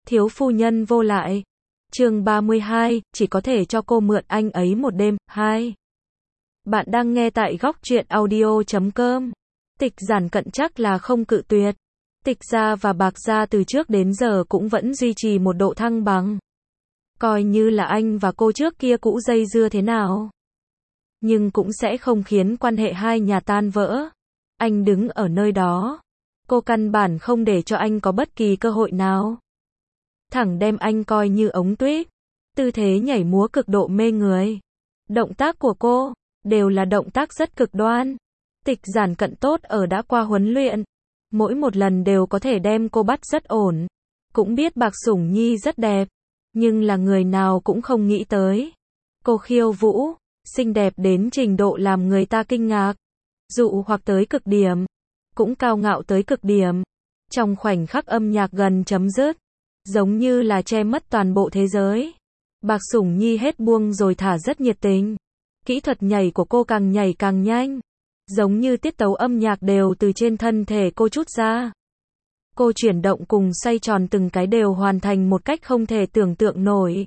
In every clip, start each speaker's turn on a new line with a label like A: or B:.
A: Thiếu phu nhân vô lại. Chương 32, chỉ có thể cho cô mượn anh ấy một đêm. 2. Bạn đang nghe tại góc truyện audio.com. Tịch Giản Cận chắc là không cự tuyệt. Tịch gia và Bạc gia từ trước đến giờ cũng vẫn duy trì một độ thăng bằng. Coi như là anh và cô trước kia cũ dây dưa thế nào, nhưng cũng sẽ không khiến quan hệ hai nhà tan vỡ. Anh đứng ở nơi đó, cô căn bản không để cho anh có bất kỳ cơ hội nào. Thẳng đem anh coi như ống tuyết. Tư thế nhảy múa cực độ mê người. Động tác của cô đều là động tác rất cực đoan. Tịch Giản Cận tốt ở đã qua huấn luyện, mỗi một lần đều có thể đem cô bắt rất ổn. Cũng biết Bạc Sủng Nhi rất đẹp, nhưng là người nào cũng không nghĩ tới. Cô khiêu vũ, xinh đẹp đến trình độ làm người ta kinh ngạc, dụ hoặc tới cực điểm, cũng cao ngạo tới cực điểm. Trong khoảnh khắc âm nhạc gần chấm dứt, giống như là che mất toàn bộ thế giới. Bạc Sủng Nhi hết buông rồi thả rất nhiệt tình. Kỹ thuật nhảy của cô càng nhảy càng nhanh, giống như tiết tấu âm nhạc đều từ trên thân thể cô trút ra. Cô chuyển động cùng xoay tròn từng cái đều hoàn thành một cách không thể tưởng tượng nổi,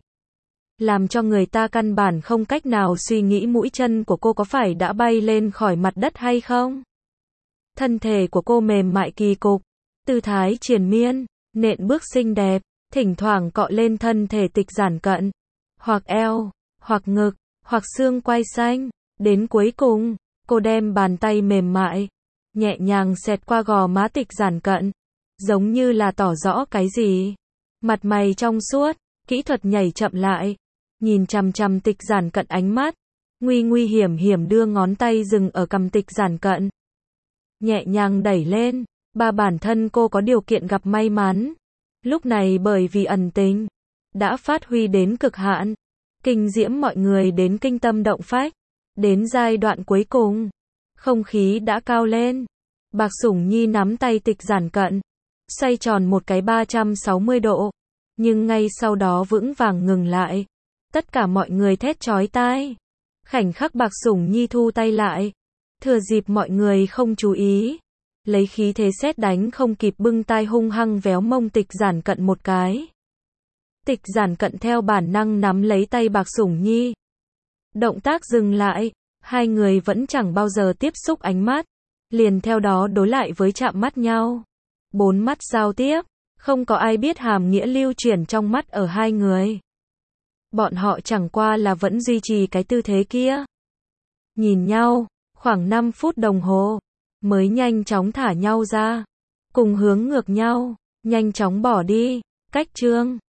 A: làm cho người ta căn bản không cách nào suy nghĩ mũi chân của cô có phải đã bay lên khỏi mặt đất hay không. Thân thể của cô mềm mại kỳ cục, tư thái triền miên, nện bước xinh đẹp, thỉnh thoảng cọ lên thân thể Tịch Giản Cận, hoặc eo, hoặc ngực, hoặc xương quai xanh. Đến cuối cùng, cô đem bàn tay mềm mại, nhẹ nhàng xẹt qua gò má Tịch Giản Cận, giống như là tỏ rõ cái gì. Mặt mày trong suốt, kỹ thuật nhảy chậm lại, nhìn chằm chằm Tịch Giản Cận ánh mắt, nguy hiểm hiểm đưa ngón tay dừng ở cằm Tịch Giản Cận, nhẹ nhàng đẩy lên. Bản thân cô có điều kiện gặp may mắn, lúc này bởi vì ẩn tình đã phát huy đến cực hạn, kinh diễm mọi người đến kinh tâm động phách. Đến giai đoạn cuối cùng, không khí đã cao lên. Bạc Sủng Nhi nắm tay Tịch Giản Cận, xoay tròn một cái 360 độ, nhưng ngay sau đó vững vàng ngừng lại. Tất cả mọi người thét chói tai. Khoảnh khắc Bạc Sủng Nhi thu tay lại, thừa dịp mọi người không chú ý, lấy khí thế sét đánh không kịp bưng tay hung hăng véo mông Tịch Giản Cận một cái. Tịch Giản Cận theo bản năng nắm lấy tay Bạc Sủng Nhi. Động tác dừng lại, hai người vẫn chẳng bao giờ tiếp xúc ánh mắt, liền theo đó đối lại với chạm mắt nhau. 4 mắt giao tiếp, không có ai biết hàm nghĩa lưu chuyển trong mắt ở hai người. Bọn họ chẳng qua là vẫn duy trì cái tư thế kia. Nhìn nhau, khoảng 5 phút đồng hồ, mới nhanh chóng thả nhau ra, cùng hướng ngược nhau, nhanh chóng bỏ đi. Cách chương